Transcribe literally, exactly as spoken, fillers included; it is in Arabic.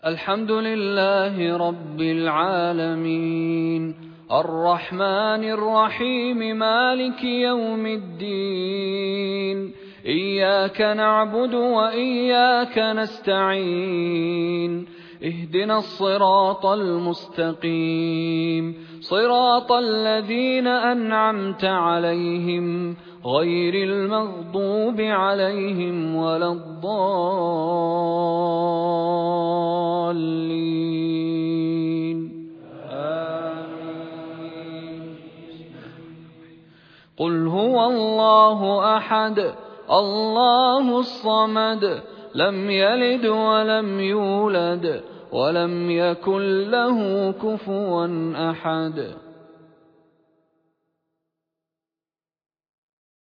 الحمد لله رب العالمين الرحمن الرحيم مالك يوم الدين إياك نعبد وإياك نستعين اهدنا الصراط المستقيم صراط الذين أنعمت عليهم غير المغضوب عليهم ولا الضالين آمين. قل هو الله أحد الله الصمد لم يلد ولم يولد ولم يكن له كفوا أحد.